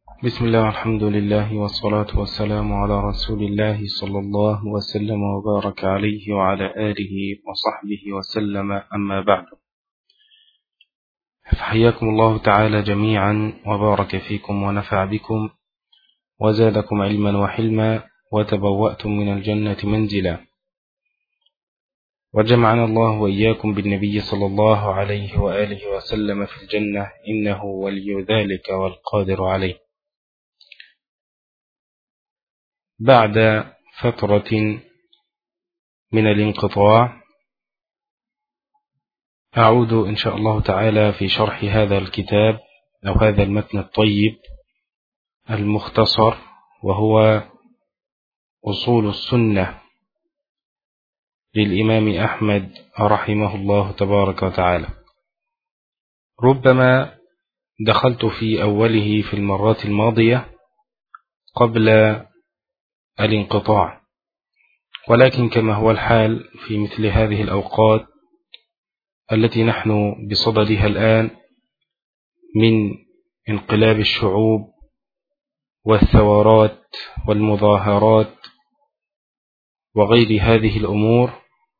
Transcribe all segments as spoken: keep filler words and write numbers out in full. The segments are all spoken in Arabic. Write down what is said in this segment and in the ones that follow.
بسم الله والحمد لله والصلاة والسلام على رسول الله صلى الله وسلم وبارك عليه وعلى آله وصحبه وسلم، أما بعد، فحياكم الله تعالى جميعا وبارك فيكم ونفع بكم وزادكم علما وحلما وتبوأتم من الجنة منزلا، وجمعنا الله وإياكم بالنبي صلى الله عليه وآله وسلم في الجنة، إنه ولي ذلك والقادر عليه. بعد فترة من الانقطاع أعود إن شاء الله تعالى في شرح هذا الكتاب أو هذا المتن الطيب المختصر، وهو أصول السنة للإمام أحمد رحمه الله تبارك وتعالى. ربما دخلت في أوله في المرات الماضية قبل الانقطاع، ولكن كما هو الحال في مثل هذه الأوقات التي نحن بصددها الآن من انقلاب الشعوب والثورات والمظاهرات وغير هذه الأمور،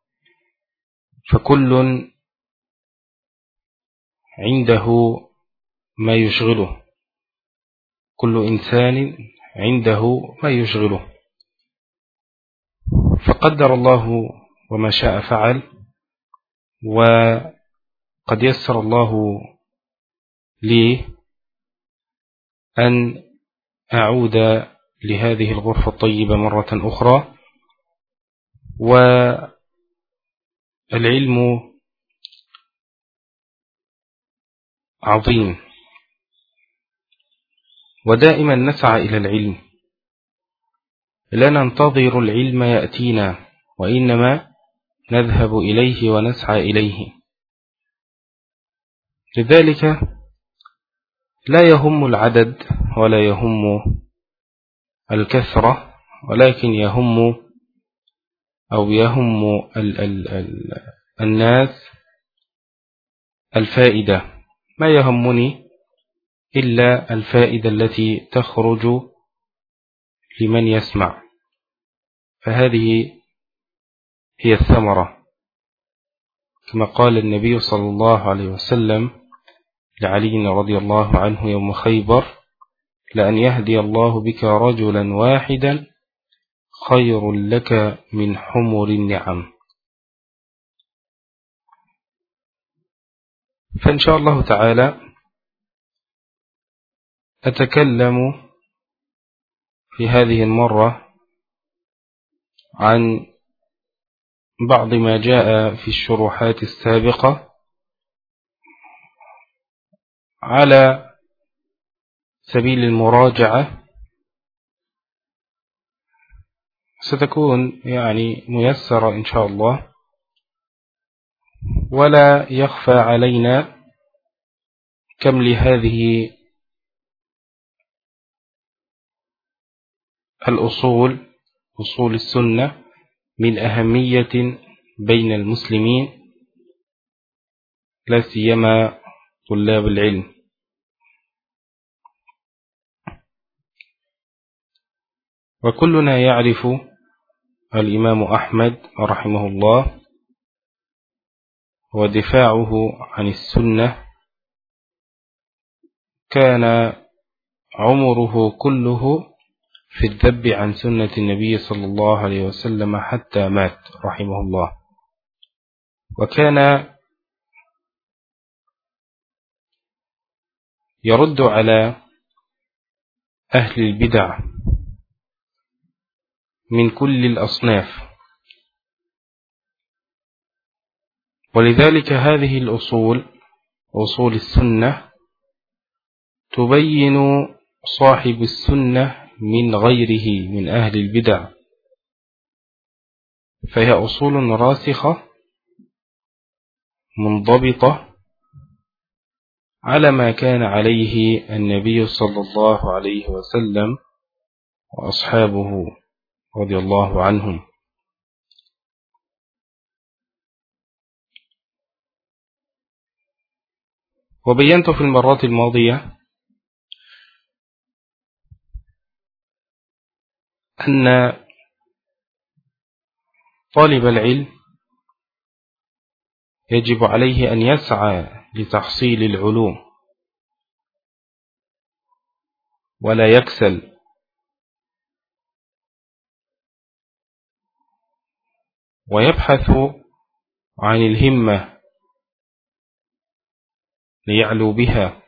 فكل عنده ما يشغله، كل إنسان عنده ما يشغله، فقدر الله وما شاء فعل، وقد يسر الله لي أن أعود لهذه الغرفة الطيبة مرة أخرى. والعلم عظيم، ودائما نسعى إلى العلم، لا ننتظر العلم يأتينا، وإنما نذهب إليه ونسعى إليه. لذلك لا يهم العدد ولا يهم الكثرة، ولكن يهم أو يهم ال ال ال الناس الفائدة. ما يهمني إلا الفائدة التي تخرج لمن يسمع، فهذه هي الثمرة، كما قال النبي صلى الله عليه وسلم لعلي رضي الله عنه يوم خيبر: لأن يهدي الله بك رجلا واحدا خير لك من حمر النعم. فإن شاء الله تعالى أتكلم في هذه المرة عن بعض ما جاء في الشروحات السابقة على سبيل المراجعة، ستكون يعني ميسرة إن شاء الله، ولا يخفى علينا كم لهذه الأصول، أصول السنة، من أهمية بين المسلمين، لا سيما طلاب العلم. وكلنا يعرف الإمام أحمد رحمه الله ودفاعه عن السنة، كان عمره كله في الذب عن سنة النبي صلى الله عليه وسلم حتى مات رحمه الله. وكان يرد على أهل البدع من كل الأصناف، ولذلك هذه الأصول، أصول السنة، تبين صاحب السنة من غيره من أهل البدع، فهي أصول راسخة منضبطة على ما كان عليه النبي صلى الله عليه وسلم وأصحابه رضي الله عنهم. وبينت في المرات الماضية أن طالب العلم يجب عليه أن يسعى لتحصيل العلوم ولا يكسل، ويبحث عن الهمة ليعلو بها.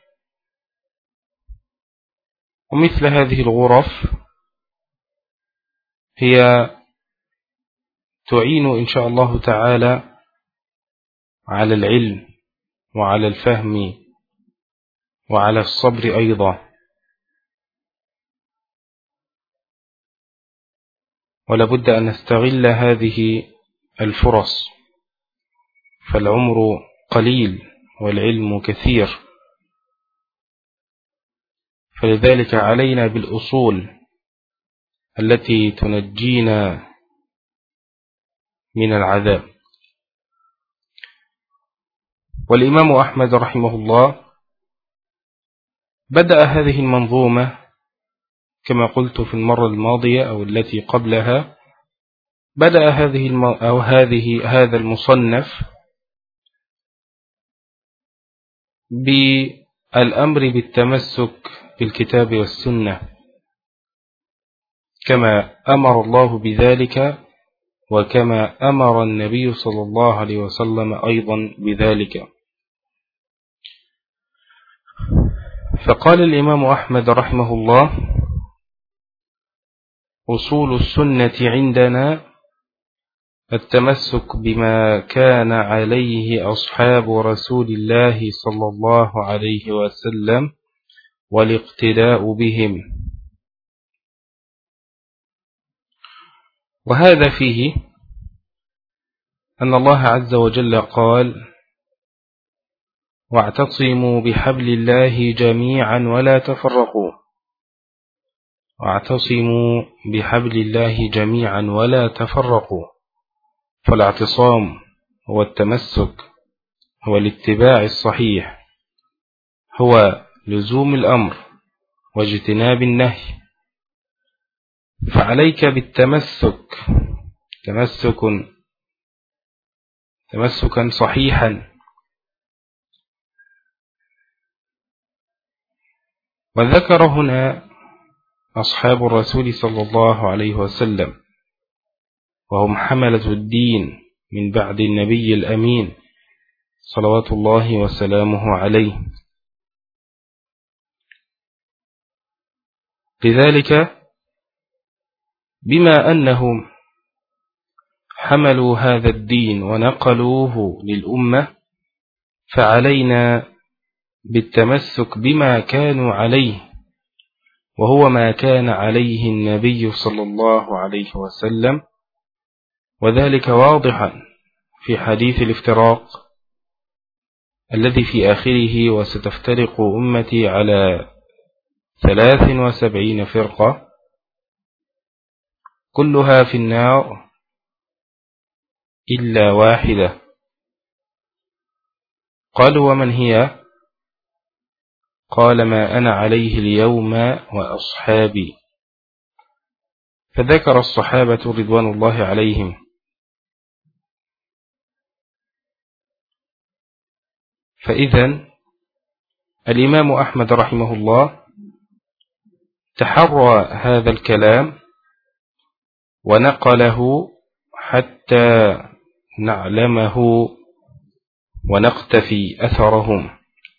ومثل هذه الغرف هي تعين إن شاء الله تعالى على العلم وعلى الفهم وعلى الصبر أيضا. ولا بد أن نستغل هذه الفرص، فالعمر قليل والعلم كثير، فلذلك علينا بالأصول التي تنجينا من العذاب. والإمام أحمد رحمه الله بدأ هذه المنظومة كما قلت في المرة الماضية أو التي قبلها، بدأ هذه الم... أو هذه هذا المصنف بالأمر بالتمسك بالكتاب والسنة كما أمر الله بذلك، وكما أمر النبي صلى الله عليه وسلم أيضا بذلك. فقال الإمام أحمد رحمه الله: أصول السنة عندنا التمسك بما كان عليه أصحاب رسول الله صلى الله عليه وسلم والاقتداء بهم. وهذا فيه أن الله عز وجل قال: واعتصموا بحبل الله جميعا ولا تفرقوا. واعتصموا بحبل الله جميعا ولا تفرقوا. فالاعتصام هو التمسك، هو الاتباع الصحيح، هو لزوم الأمر واجتناب النهي. فعليك بالتمسك تمسك تمسكا صحيحا. وذكر هنا أصحاب الرسول صلى الله عليه وسلم، وهم حملة الدين من بعد النبي الأمين صلوات الله وسلامه عليه. لذلك بما أنهم حملوا هذا الدين ونقلوه للأمة، فعلينا بالتمسك بما كانوا عليه، وهو ما كان عليه النبي صلى الله عليه وسلم. وذلك واضحا في حديث الافتراق الذي في آخره: وستفترق أمتي على ثلاث وسبعين فرقة كلها في النار إلا واحدة. قالوا: ومن هي؟ قال: ما أنا عليه اليوم وأصحابي. فذكر الصحابة رضوان الله عليهم. فإذن الإمام أحمد رحمه الله تحرى هذا الكلام ونقله حتى نعلمه ونقتفي أثرهم.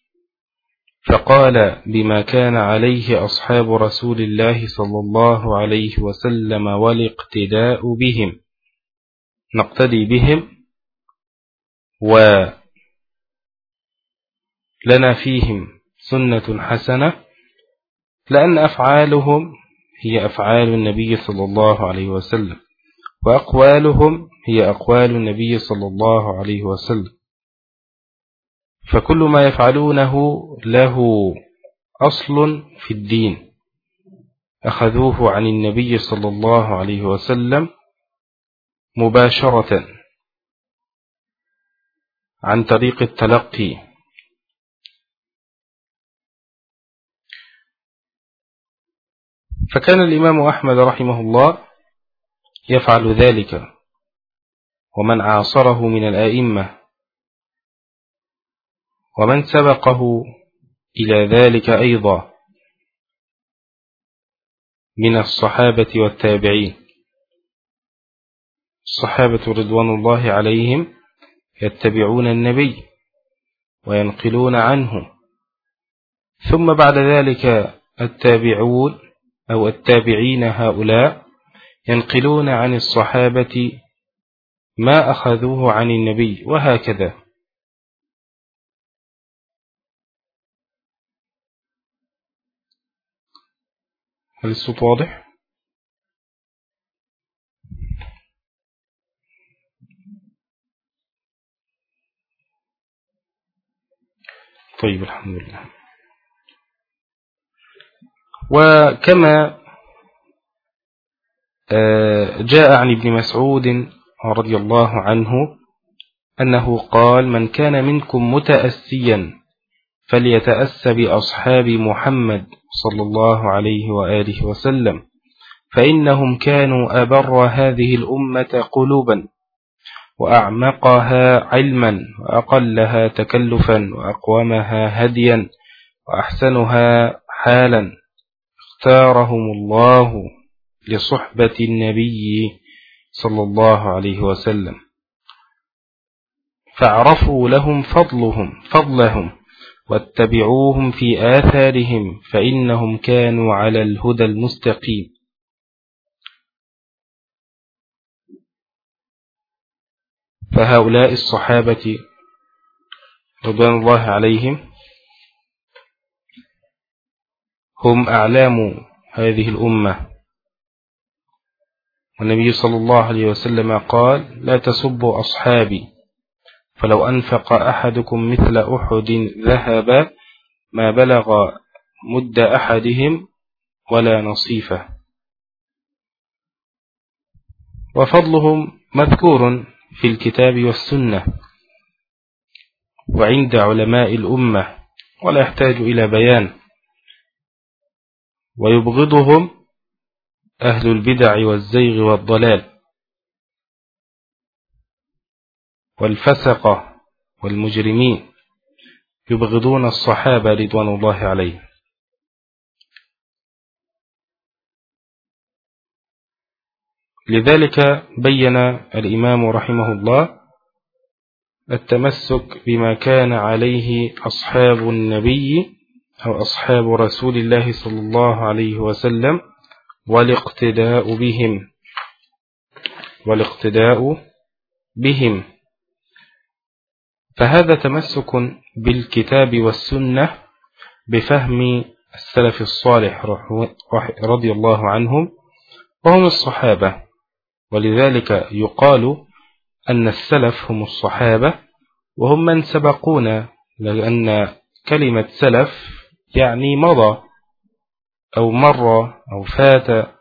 فقال: بما كان عليه أصحاب رسول الله صلى الله عليه وسلم والاقتداء بهم، نقتدي بهم ولنا فيهم سنة حسنة، لأن أفعالهم هي أفعال النبي صلى الله عليه وسلم، وأقوالهم هي أقوال النبي صلى الله عليه وسلم. فكل ما يفعلونه له أصل في الدين أخذوه عن النبي صلى الله عليه وسلم مباشرة عن طريق التلقي. فكان الإمام أحمد رحمه الله يفعل ذلك، ومن عاصره من الآئمة ومن سبقه إلى ذلك أيضا من الصحابة والتابعين. الصحابة رضوان الله عليهم يتبعون النبي وينقلون عنه، ثم بعد ذلك التابعون أو التابعين هؤلاء ينقلون عن الصحابة ما أخذوه عن النبي، وهكذا. هل الصوت واضح؟ طيب الحمد لله. وكما جاء عن ابن مسعود رضي الله عنه أنه قال: من كان منكم متأسيا فليتأس بأصحاب محمد صلى الله عليه وآله وسلم، فإنهم كانوا أبر هذه الأمة قلوبا وأعمقها علما وأقلها تكلفا وأقومها هديا وأحسنها حالا، اختارهم الله لصحبة النبي صلى الله عليه وسلم، فاعرفوا لهم فضلهم فضلهم واتبعوهم في آثارهم، فإنهم كانوا على الهدى المستقيم. فهؤلاء الصحابة رضوان الله عليهم هم أعلام هذه الأمة، والنبي صلى الله عليه وسلم قال: لا تسبوا أصحابي، فلو أنفق أحدكم مثل أحد ذهب ما بلغ مد أحدهم ولا نصيفه. وفضلهم مذكور في الكتاب والسنة وعند علماء الأمة ولا يحتاج إلى بيان. ويبغضهم أهل البدع والزيغ والضلال والفسقة والمجرمين، يبغضون الصحابة رضوان الله عليهم. لذلك بين الإمام رحمه الله التمسك بما كان عليه أصحاب النبي أو أصحاب رسول الله صلى الله عليه وسلم، والاقتداء بهم والاقتداء بهم فهذا تمسك بالكتاب والسنة بفهم السلف الصالح رضي الله عنهم، وهم الصحابة. ولذلك يقال أن السلف هم الصحابة وهم من سبقونا، لأن كلمة سلف يعني مضى أو مر أو فات،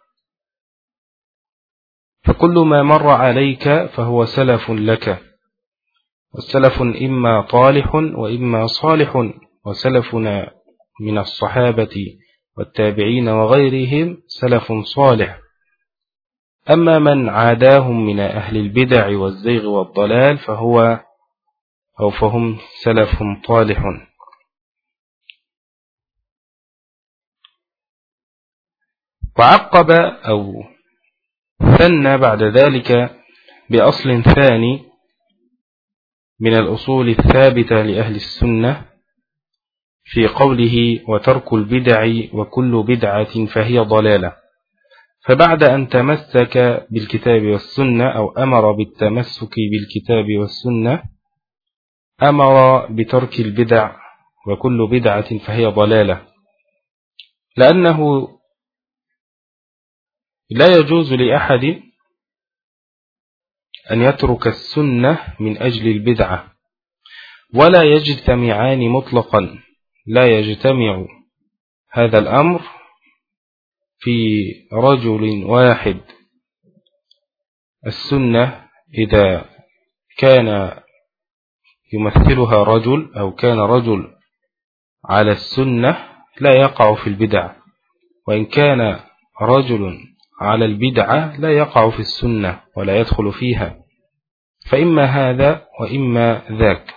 فكل ما مر عليك فهو سلف لك، والسلف إما طالح وإما صالح، وسلفنا من الصحابة والتابعين وغيرهم سلف صالح. أما من عاداهم من أهل البدع والزيغ والضلال فهو أو فهم سلف طالح. وعقب أو ثنى بعد ذلك بأصل ثاني من الأصول الثابتة لأهل السنة في قوله: وترك البدع وكل بدعة فهي ضلالة. فبعد أن تمسك بالكتاب والسنة أو أمر بالتمسك بالكتاب والسنة، أمر بترك البدع وكل بدعة فهي ضلالة، لأنه لا يجوز لأحد أن يترك السنة من أجل البدعة، ولا يجتمعان مطلقا، لا يجتمع هذا الأمر في رجل واحد. السنة إذا كان يمثلها رجل أو كان رجل على السنة لا يقع في البدع، وإن كان رجل على البدعة لا يقع في السنة ولا يدخل فيها، فإما هذا وإما ذاك.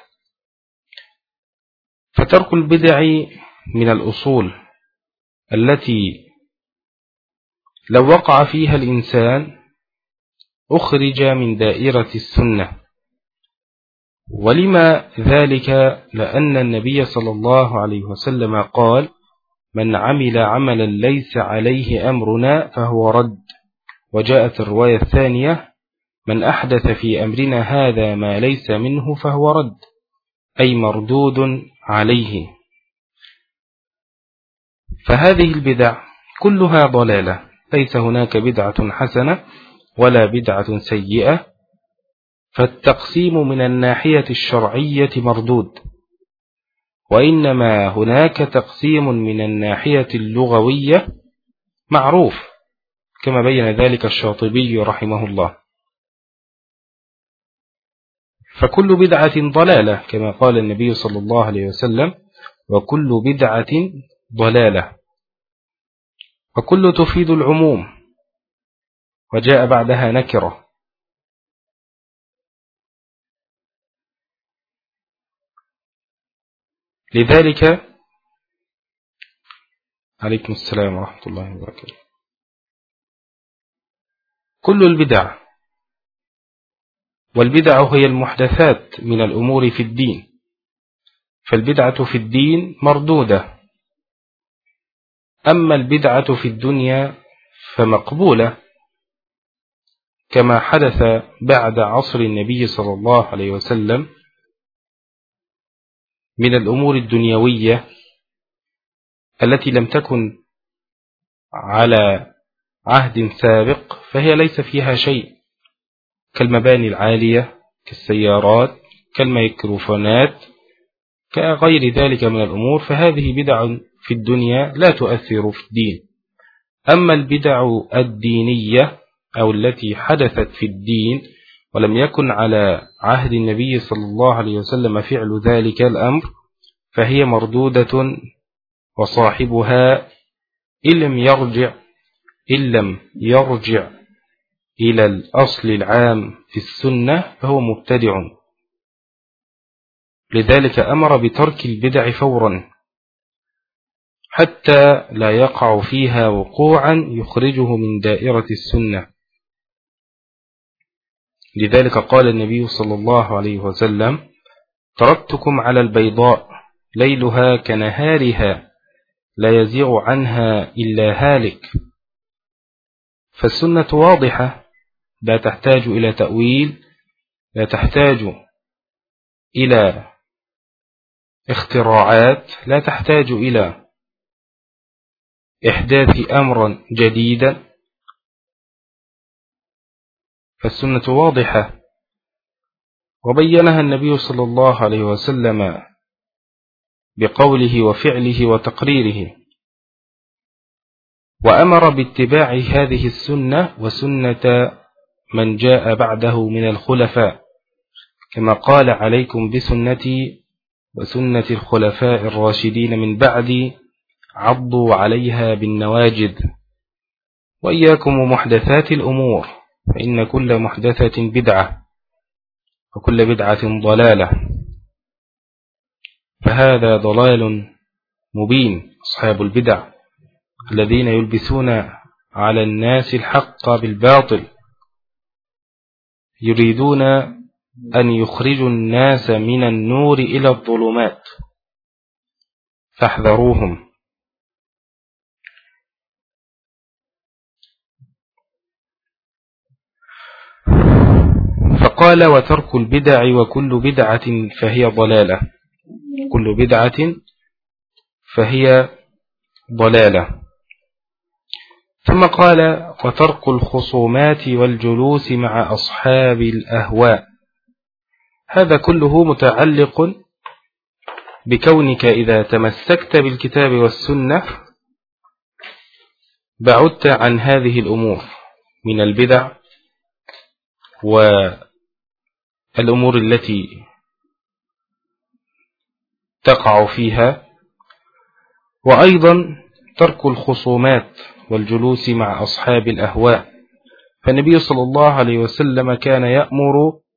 فترك البدع من الأصول التي لو وقع فيها الإنسان أخرج من دائرة السنة. ولما ذلك؟ لأن النبي صلى الله عليه وسلم قال: من عمل عملا ليس عليه أمرنا فهو رد. وجاءت الرواية الثانية: من أحدث في أمرنا هذا ما ليس منه فهو رد، أي مردود عليه. فهذه البدع كلها ضلالة، ليس هناك بدعة حسنة ولا بدعة سيئة. فالتقسيم من الناحية الشرعية مردود، وإنما هناك تقسيم من الناحية اللغوية معروف، كما بين ذلك الشاطبي رحمه الله. فكل بدعة ضلالة كما قال النبي صلى الله عليه وسلم: وكل بدعة ضلالة. وكل تفيد العموم، وجاء بعدها نكرة. لذلك عليكم السلام ورحمة الله وبركاته. كل البدع، والبدع هي المحدثات من الأمور في الدين، فالبدعة في الدين مردودة. أما البدعة في الدنيا فمقبولة، كما حدث بعد عصر النبي صلى الله عليه وسلم من الأمور الدنيوية التي لم تكن على عهد سابق، فهي ليس فيها شيء، كالمباني العالية، كالسيارات، كالميكروفونات، كغير ذلك من الأمور. فهذه بدع في الدنيا لا تؤثر في الدين. أما البدع الدينية أو التي حدثت في الدين ولم يكن على عهد النبي صلى الله عليه وسلم فعل ذلك الأمر، فهي مردودة، وصاحبها إن لم يرجع إن لم يرجع إلى الأصل العام في السنة فهو مبتدع. لذلك أمر بترك البدع فورا حتى لا يقع فيها وقوعا يخرجه من دائرة السنة. لذلك قال النبي صلى الله عليه وسلم: تركتكم على البيضاء ليلها كنهارها لا يزيغ عنها إلا هالك. فالسنة واضحة، لا تحتاج إلى تأويل، لا تحتاج إلى اختراعات، لا تحتاج إلى إحداث أمرا جديدا. فالسنة واضحة، وبينها النبي صلى الله عليه وسلم بقوله وفعله وتقريره، وأمر باتباع هذه السنة وسنة من جاء بعده من الخلفاء، كما قال: عليكم بسنتي وسنة الخلفاء الراشدين من بعدي عضوا عليها بالنواجذ، وإياكم ومحدثات الأمور، فإن كل محدثة بدعة وكل بدعة ضلالة. فهذا ضلال مبين. أصحاب البدع الذين يلبسون على الناس الحق بالباطل يريدون أن يخرجوا الناس من النور إلى الظلمات، فاحذروهم. فقال: وترك البدع وكل بدعة فهي ضلالة. كل بدعة فهي ضلالة. ثم قال: وترك الخصومات والجلوس مع أصحاب الأهواء. هذا كله متعلق بكونك إذا تمسكت بالكتاب والسنة بعدت عن هذه الأمور من البدع والأمور التي تقع فيها. وأيضا ترك الخصومات والجلوس مع أصحاب الأهواء. فالنبي صلى الله عليه وسلم كان يأمر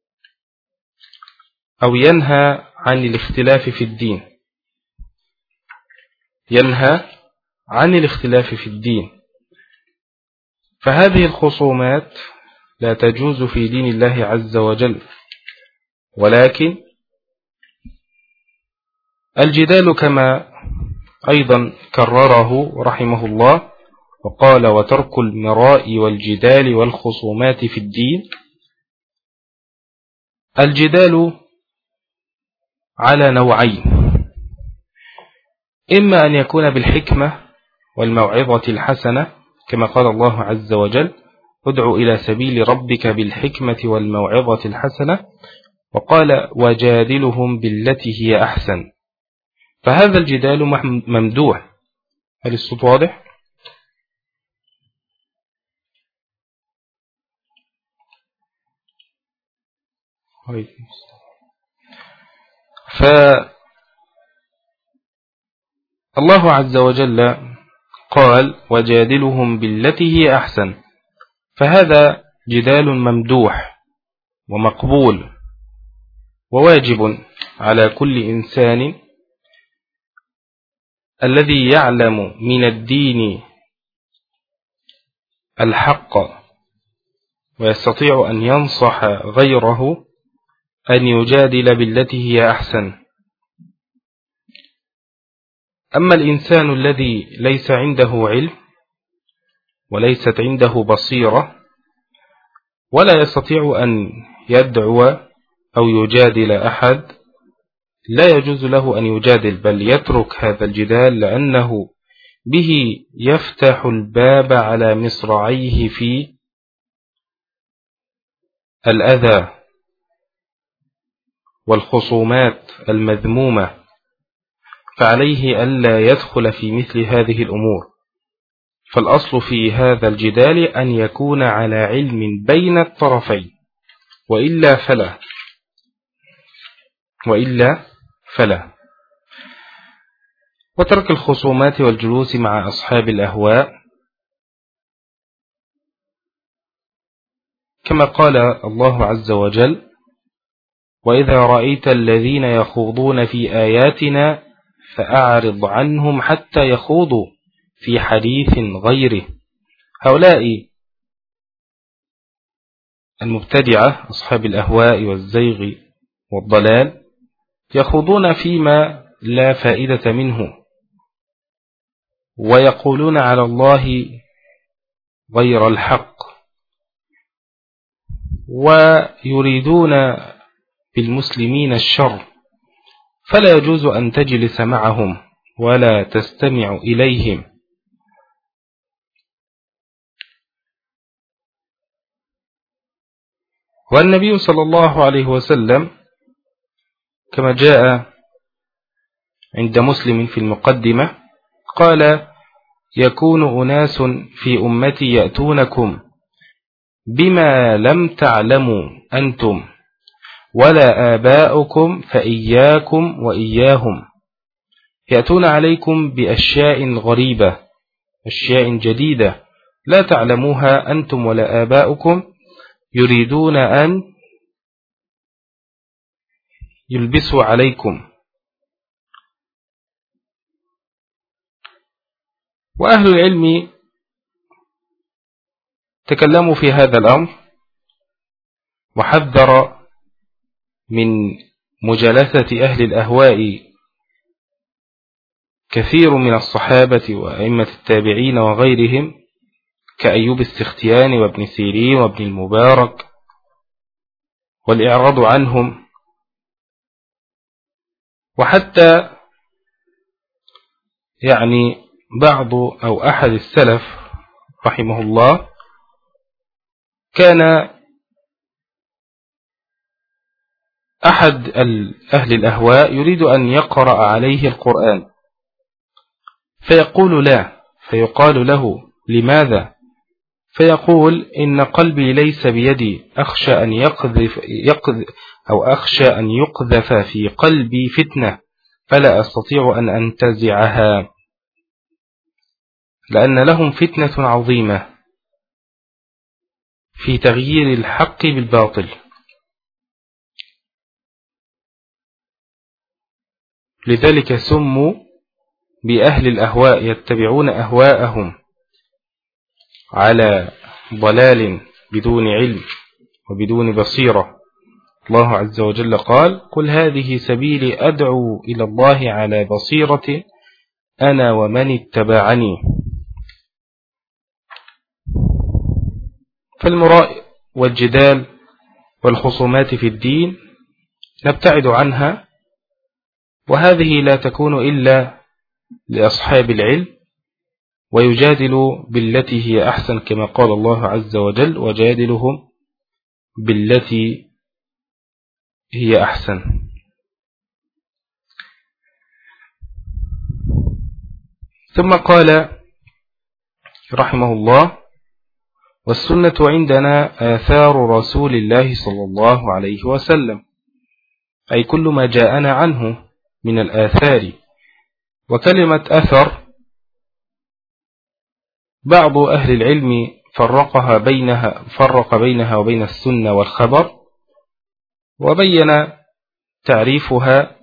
أو ينهى عن الاختلاف في الدين ينهى عن الاختلاف في الدين فهذه الخصومات لا تجوز في دين الله عز وجل، ولكن الجدال كما أيضا كرره رحمه الله وقال: وترك المراء والجدال والخصومات في الدين. الجدال على نوعين: إما أن يكون بالحكمة والموعظة الحسنة كما قال الله عز وجل: ادع إلى سبيل ربك بالحكمة والموعظة الحسنة، وقال: وجادلهم بالتي هي أحسن. فهذا الجدال ممدوح. هل الصوت واضح؟ فالله عز وجل قال: وجادلهم بالتي هي أحسن، فهذا جدال ممدوح ومقبول وواجب على كل إنسان الذي يعلم من الدين الحق ويستطيع أن ينصح غيره أن يجادل بالتي هي أحسن. أما الإنسان الذي ليس عنده علم وليست عنده بصيرة ولا يستطيع أن يدعو أو يجادل أحد، لا يجوز له أن يجادل، بل يترك هذا الجدال، لأنه به يفتح الباب على مصراعيه في الأذى والخصومات المذمومة، فعليه ألا يدخل في مثل هذه الأمور. فالأصل في هذا الجدال أن يكون على علم بين الطرفين، وإلا فلا وإلا فلا وترك الخصومات والجلوس مع أصحاب الأهواء كما قال الله عز وجل: وإذا رأيت الذين يخوضون في آياتنا فأعرض عنهم حتى يخوضوا في حديث غيره. هؤلاء المبتدعة أصحاب الأهواء والزيغ والضلال يخوضون فيما لا فائدة منه، ويقولون على الله غير الحق، ويريدون بالمسلمين الشر، فلا يجوز أن تجلس معهم ولا تستمع إليهم. والنبي صلى الله عليه وسلم كما جاء عند مسلم في المقدمة قال: يكون أناس في أمتي يأتونكم بما لم تعلموا أنتم ولا آباؤكم فإياكم وإياهم، يأتون عليكم بأشياء غريبة، أشياء جديدة لا تعلموها أنتم ولا آباؤكم، يريدون أن يلبسوا عليكم. وأهل العلم تكلموا في هذا الأمر وحذر من مجالسة أهل الأهواء كثير من الصحابة وأئمة التابعين وغيرهم كأيوب السختياني وابن سيرين وابن المبارك، والإعراض عنهم. وحتى يعني بعض أو أحد السلف رحمه الله كان أحد أهل الأهواء يريد أن يقرأ عليه القرآن فيقول لا، فيقال له: لماذا؟ فيقول: إن قلبي ليس بيدي، أخشى أن يقذف, يقذف أو أخشى أن يقذف في قلبي فتنة فلا أستطيع أن أنتزعها. لأن لهم فتنة عظيمة في تغيير الحق بالباطل، لذلك سموا بأهل الأهواء، يتبعون أهواءهم على ضلال بدون علم وبدون بصيرة. الله عز وجل قال: قل هذه سبيلي أدعو إلى الله على بصيرة أنا ومن اتبعني. فالمراء والجدال والخصومات في الدين نبتعد عنها، وهذه لا تكون إلا لأصحاب العلم، ويجادل بالتي هي أحسن كما قال الله عز وجل: وجادلهم بالتي هي أحسن. ثم قال رحمه الله: والسنة عندنا آثار رسول الله صلى الله عليه وسلم، أي كل ما جاءنا عنه من الآثار. وكلمة أثر بعض أهل العلم فرقها بينها فرق بينها وبين السنة والخبر، وبين تعريفها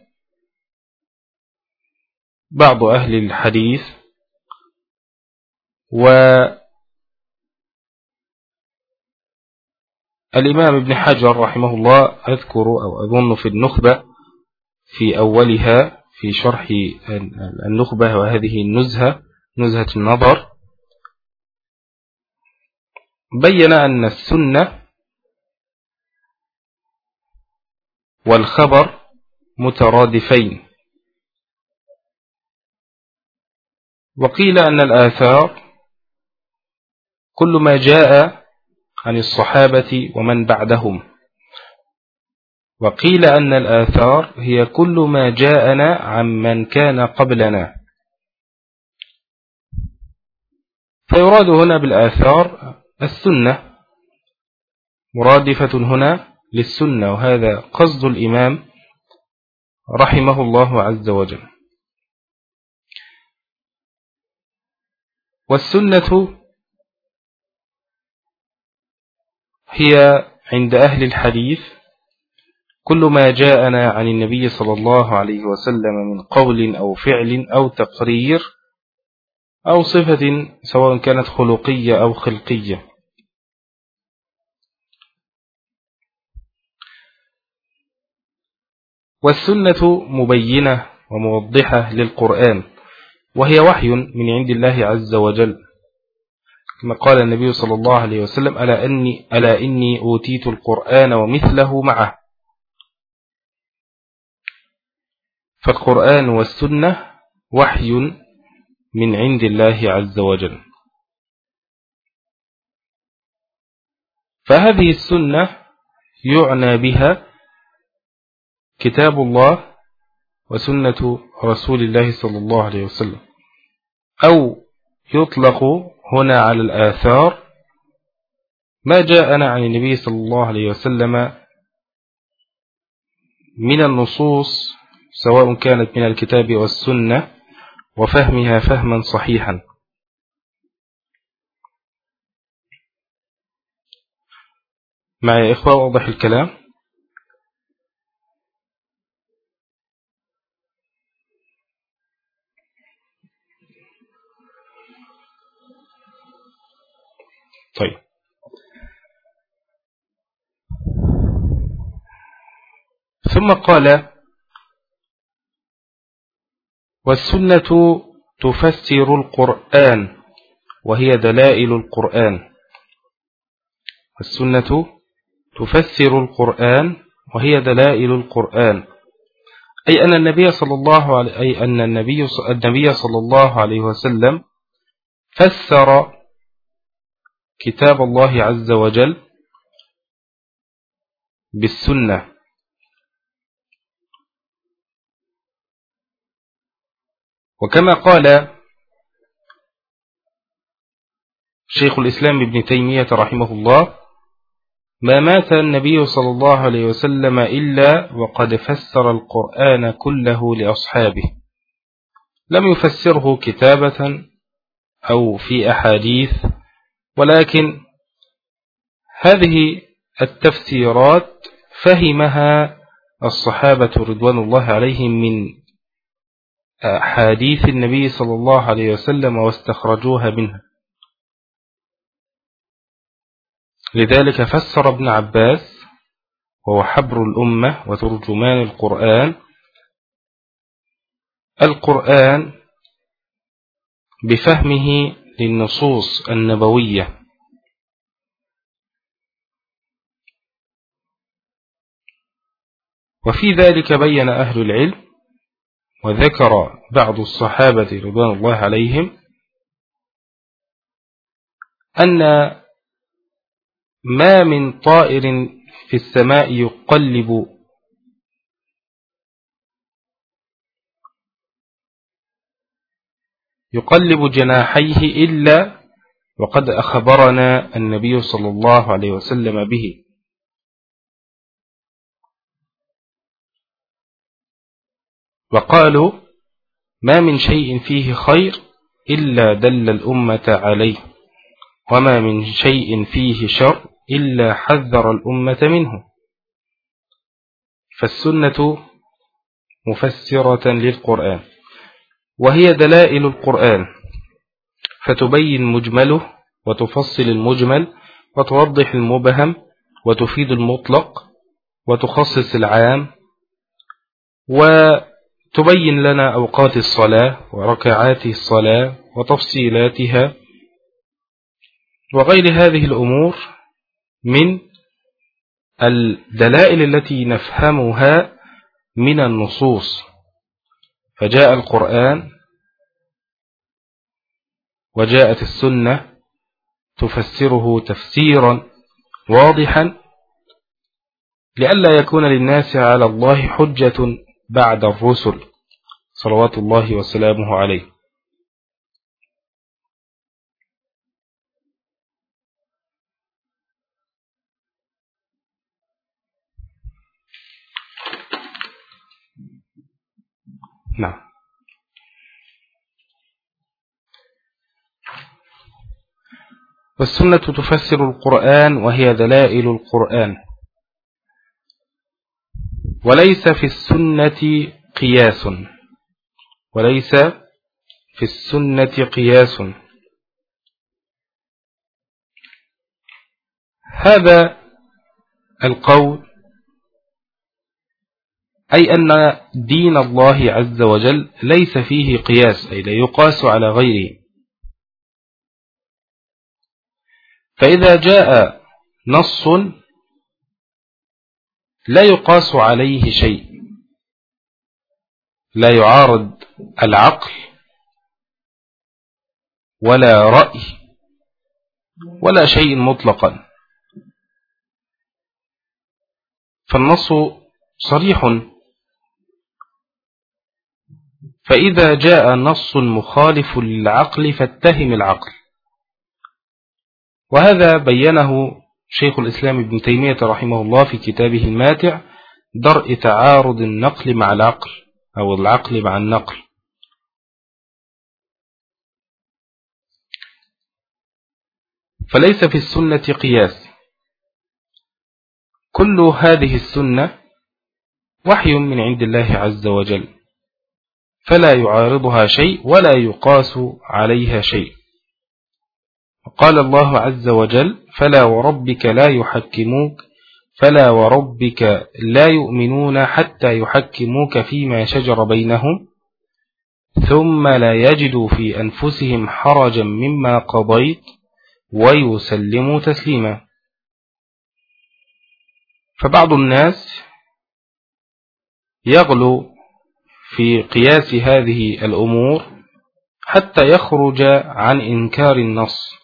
بعض أهل الحديث. والإمام ابن حجر رحمه الله أذكر أو أظن في النخبة في أولها في شرح النخبة، وهذه النزهة نزهة النظر، بين أن السنة والخبر مترادفين، وقيل أن الآثار كل ما جاء عن الصحابة ومن بعدهم، وقيل أن الآثار هي كل ما جاءنا عن من كان قبلنا. فيراد هنا بالآثار السنة، مرادفة هنا للسنة، وهذا قصد الإمام رحمه الله عز وجل. والسنة هي عند أهل الحديث كل ما جاءنا عن النبي صلى الله عليه وسلم من قول أو فعل أو تقرير أو صفة، سواء كانت خلقية أو خلقية. والسنة مبينة وموضحة للقرآن، وهي وحي من عند الله عز وجل، كما قال النبي صلى الله عليه وسلم: ألا إني, ألا إني أوتيت القرآن ومثله معه. فالقرآن والسنة وحي من عند الله عز وجل. فهذه السنة يعنى بها كتاب الله وسنة رسول الله صلى الله عليه وسلم، أو يطلق هنا على الآثار ما جاءنا عن النبي صلى الله عليه وسلم من النصوص، سواء كانت من الكتاب والسنة، وفهمها فهما صحيحا. معي يا إخوة؟ واضح الكلام؟ طيب، ثم قال: والسنة تفسر القرآن وهي دلائل القرآن. السنة تفسر القرآن وهي دلائل القرآن، أي أن النبي صلى الله عليه أي أن النبي النبي صلى الله عليه وسلم فسر كتاب الله عز وجل بالسنة. وكما قال شيخ الإسلام ابن تيمية رحمه الله: ما مات النبي صلى الله عليه وسلم إلا وقد فسر القرآن كله لأصحابه، لم يفسره كتابة أو في أحاديث، ولكن هذه التفسيرات فهمها الصحابة رضوان الله عليهم من أحاديث النبي صلى الله عليه وسلم واستخرجوها منها. لذلك فسر ابن عباس وهو حبر الأمة وترجمان القرآن القرآن بفهمه للنصوص النبوية، وفي ذلك بين أهل العلم وذكر بعض الصحابة رضوان الله عليهم أن ما من طائر في السماء يقلب يقلب جناحيه إلا وقد أخبرنا النبي صلى الله عليه وسلم به. وقالوا ما من شيء فيه خير إلا دل الأمة عليه، وما من شيء فيه شر إلا حذر الأمة منه. فالسنة مفسرة للقرآن، وهي دلائل القرآن، فتبين مجمله وتفصل المجمل وتوضح المبهم وتفيد المطلق وتخصص العام، وتبين لنا أوقات الصلاة وركعات الصلاة وتفصيلاتها وغير هذه الأمور من الدلائل التي نفهمها من النصوص. فجاء القرآن وجاءت السنة تفسره تفسيرا واضحا لئلا يكون للناس على الله حجة بعد الرسل صلوات الله وسلامه عليه. نعم. والسنة تفسر القرآن وهي دلائل القرآن، وليس في السنة قياس وليس في السنة قياس. هذا القول أي أن دين الله عز وجل ليس فيه قياس، أي لا يقاس على غيره. فإذا جاء نص لا يقاس عليه شيء، لا يعارض العقل ولا رأي ولا شيء مطلقا، فالنص صريح. فإذا جاء نص مخالف للعقل فاتهم العقل، وهذا بينه شيخ الإسلام ابن تيمية رحمه الله في كتابه الماتع درء تعارض النقل مع العقل أو العقل مع النقل. فليس في السنة قياس، كل هذه السنة وحي من عند الله عز وجل، فلا يعارضها شيء ولا يقاس عليها شيء. قال الله عز وجل فلا وربك لا يحكموك فلا وربك لا يؤمنون حتى يحكموك فيما شجر بينهم ثم لا يجدوا في أنفسهم حرجا مما قضيت ويسلموا تسليما. فبعض الناس يغلو في قياس هذه الأمور حتى يخرج عن إنكار النص،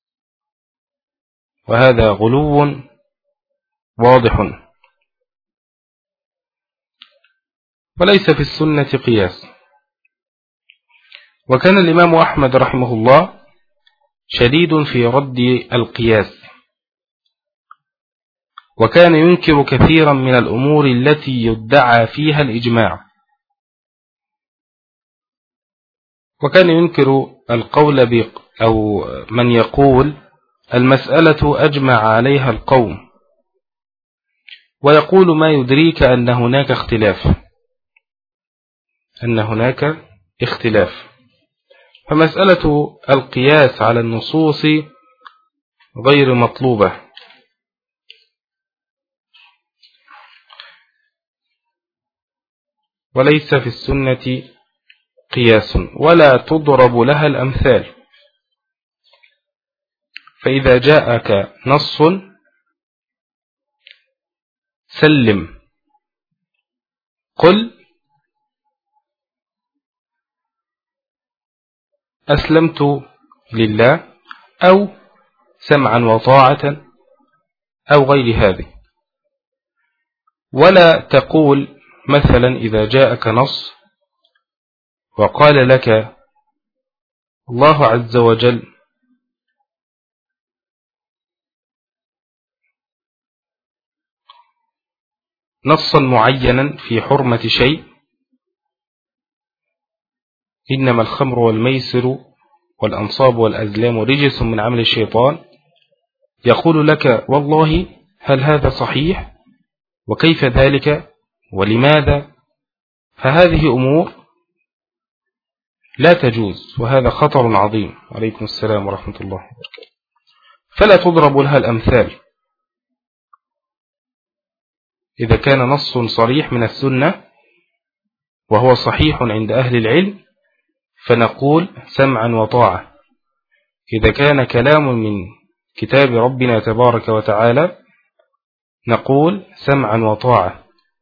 وهذا غلو واضح. وليس في السنة قياس. وكان الإمام أحمد رحمه الله شديد في رد القياس، وكان ينكر كثيرا من الأمور التي يدعى فيها الإجماع، وكان ينكر القول أو من يقول المسألة أجمع عليها القوم، ويقول ما يدريك أن هناك اختلاف أن هناك اختلاف فمسألة القياس على النصوص غير مطلوبة، وليس في السنة قياس ولا تضرب لها الأمثال. فإذا جاءك نص سلم، قل أسلمت لله أو سمعا وطاعة أو غير هذه. ولا تقول مثلا إذا جاءك نص وقال لك الله عز وجل نصا معينا في حرمة شيء، إنما الخمر والميسر والأنصاب والأزلام رجس من عمل الشيطان، يقول لك والله هل هذا صحيح وكيف ذلك ولماذا؟ فهذه أمور لا تجوز، وهذا خطر عظيم. عليكم السلام ورحمة الله وبركاته. فلا تضرب لها الأمثال. إذا كان نص صريح من السنة وهو صحيح عند أهل العلم فنقول سمعا وطاعة. إذا كان كلام من كتاب ربنا تبارك وتعالى نقول سمعا وطاعة.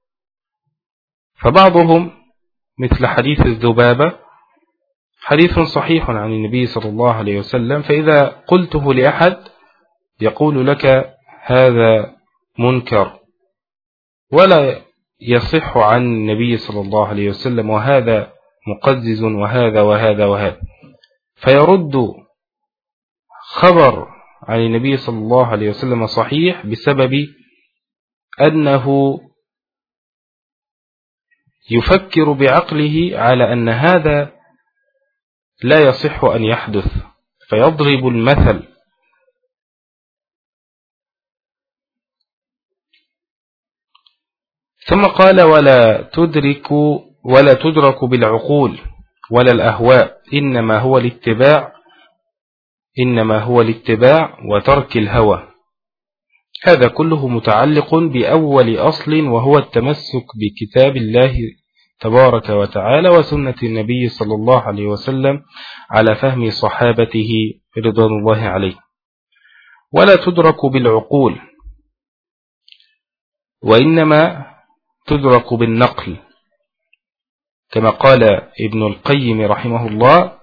فبعضهم مثل حديث الذبابة حديث صحيح عن النبي صلى الله عليه وسلم، فإذا قلته لأحد يقول لك هذا منكر ولا يصح عن النبي صلى الله عليه وسلم، وهذا مقزز وهذا وهذا وهذا، فيرد خبر عن النبي صلى الله عليه وسلم صحيح بسبب أنه يفكر بعقله على أن هذا لا يصح أن يحدث فيضرب المثل. ثم قال ولا تدرك ولا تدرك بالعقول ولا الأهواء، إنما هو الاتباع إنما هو الاتباع وترك الهوى. هذا كله متعلق بأول أصل وهو التمسك بكتاب الله تبارك وتعالى وسنة النبي صلى الله عليه وسلم على فهم صحابته رضوان الله عليه. ولا تدرك بالعقول وإنما تدرك بالنقل، كما قال ابن القيم رحمه الله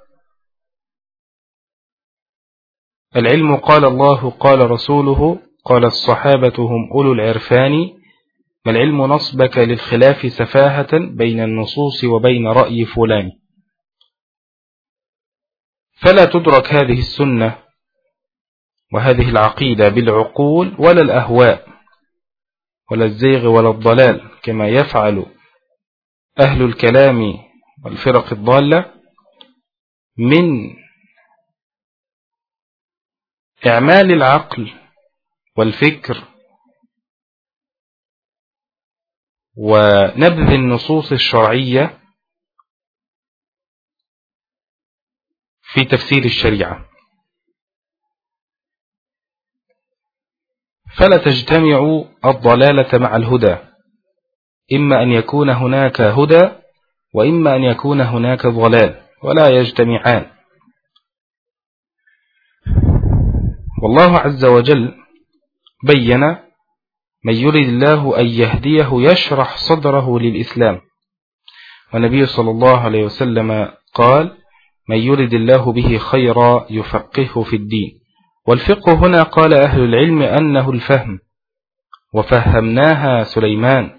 العلم قال الله قال رسوله قال الصحابة هم أولو العرفان، ما العلم نصبك للخلاف سفاهة بين النصوص وبين رأي فلان. فلا تدرك هذه السنة وهذه العقيدة بالعقول ولا الأهواء ولا الزيغ ولا الضلال كما يفعل أهل الكلام والفرق الضالة من إعمال العقل والفكر ونبذ النصوص الشرعية في تفسير الشريعة. فلا تجتمع الضلالة مع الهدى، إما أن يكون هناك هدى وإما أن يكون هناك ضلال، ولا يجتمعان. والله عز وجل بين من يريد الله أن يهديه يشرح صدره للإسلام، والنبي صلى الله عليه وسلم قال من يريد الله به خيرا يفقهه في الدين. والفقه هنا قال أهل العلم أنه الفهم، وفهمناها سليمان.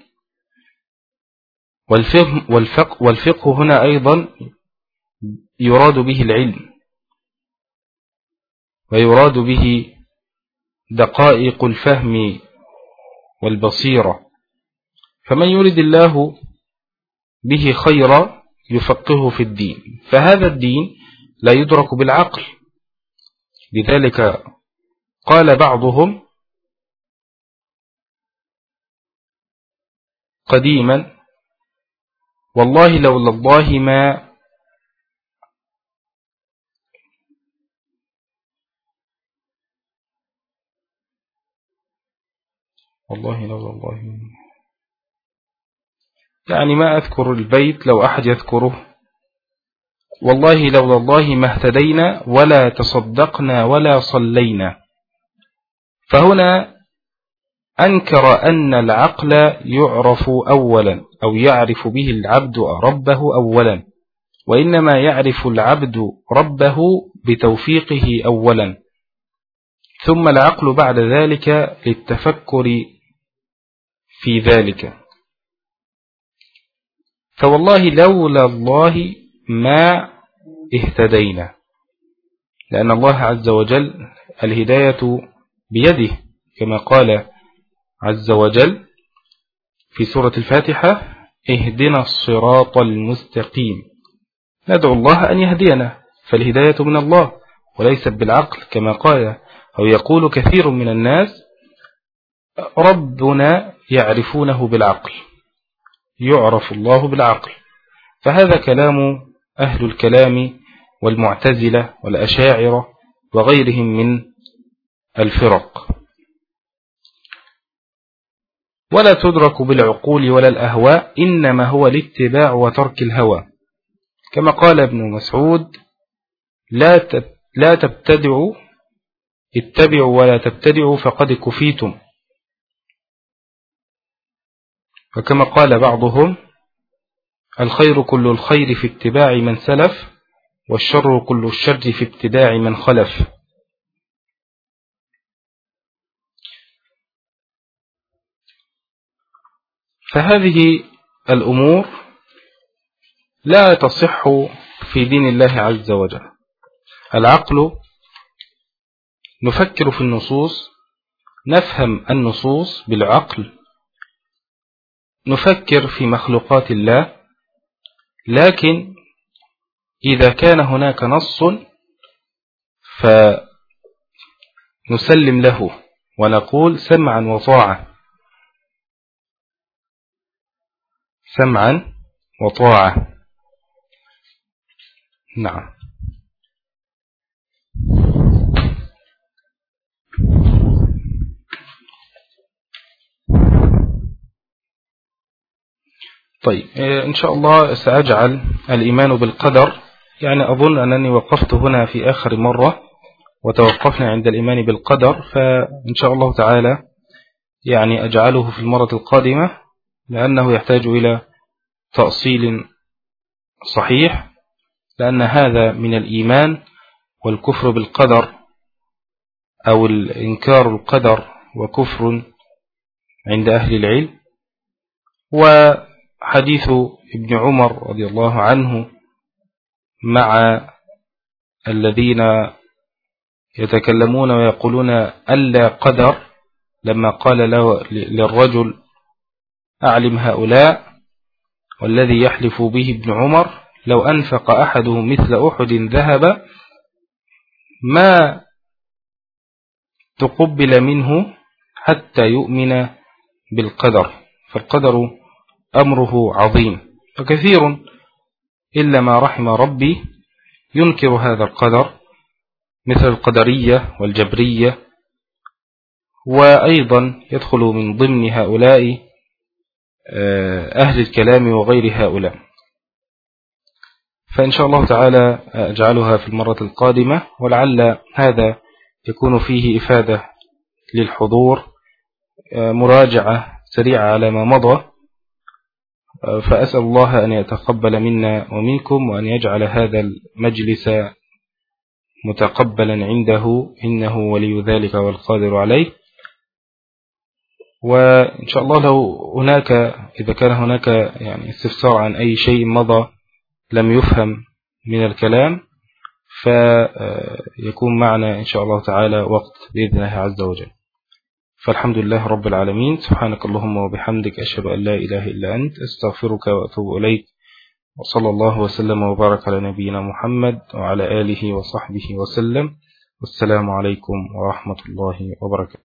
والفهم والفقه, والفقه هنا أيضا يراد به العلم، ويراد به دقائق الفهم والبصيرة. فمن يريد الله به خيرا يفقهه في الدين، فهذا الدين لا يدرك بالعقل لذلك قال بعضهم قديما: والله لولا الله ما والله لولا الله يعني ما أذكر البيت، لو أحد يذكره: والله لولا الله ما اهتدينا ولا تصدقنا ولا صلينا. فهنا أنكر أن العقل يعرف أولا أو يعرف به العبد ربه أولا، وإنما يعرف العبد ربه بتوفيقه أولا، ثم العقل بعد ذلك للتفكر في ذلك. فوالله لولا الله ما اهتدينا، لأن الله عز وجل الهداية بيده، كما قال عز وجل في سورة الفاتحة: اهدنا الصراط المستقيم. ندعو الله أن يهدينا، فالهداية من الله وليست بالعقل، كما قال أو يقول كثير من الناس: ربنا يعرفونه بالعقل، يعرف الله بالعقل. فهذا كلام أهل الكلام والمعتزلة والأشاعرة وغيرهم من الفرق، ولا تدرك بالعقول ولا الأهواء، إنما هو الاتباع وترك الهوى، كما قال ابن مسعود: لا لا تبتدعوا، اتبعوا ولا تبتدعوا فقد كفيتم. وكما قال بعضهم: الخير كل الخير في اتباع من سلف، والشر كل الشر في ابتداع من خلف. فهذه الأمور لا تصح في دين الله عز وجل. العقل نفكر في النصوص، نفهم النصوص بالعقل، نفكر في مخلوقات الله، لكن إذا كان هناك نص فنسلم له ونقول سمعا وطاعة، سمعا وطاعة. نعم. طيب، إن شاء الله سأجعل الإيمان بالقدر، يعني أظن أنني وقفت هنا في آخر مرة وتوقفنا عند الإيمان بالقدر، فإن شاء الله تعالى يعني أجعله في المرة القادمة، لأنه يحتاج إلى تأصيل صحيح، لأن هذا من الإيمان، والكفر بالقدر أو الإنكار القدر وكفر عند أهل العلم. وحديث ابن عمر رضي الله عنه مع الذين يتكلمون ويقولون ألا قدر، لما قال له للرجل: أعلم هؤلاء، والذي يحلف به ابن عمر: لو أنفق أحدهم مثل أحد ذهب ما تقبل منه حتى يؤمن بالقدر. فالقدر أمره عظيم، وكثير إلا ما رحم ربي ينكر هذا القدر، مثل القدرية والجبرية، وأيضا يدخل من ضمن هؤلاء أهل الكلام وغير هؤلاء. فإن شاء الله تعالى أجعلها في المرة القادمة، ولعل هذا يكون فيه إفادة للحضور، مراجعة سريعة على ما مضى. فأسأل الله أن يتقبل منا ومنكم، وأن يجعل هذا المجلس متقبلا عنده، إنه ولي ذلك والقادر عليه. وإن شاء الله لو هناك إذا كان هناك يعني استفسار عن أي شيء مضى لم يفهم من الكلام، فيكون معنا إن شاء الله تعالى وقت بإذن الله عز وجل. فالحمد لله رب العالمين، سبحانك اللهم وبحمدك، أشهد أن لا إله إلا أنت، أستغفرك وأتوب إليك. وصلى الله وسلم وبارك على نبينا محمد وعلى آله وصحبه وسلم. والسلام عليكم ورحمة الله وبركاته.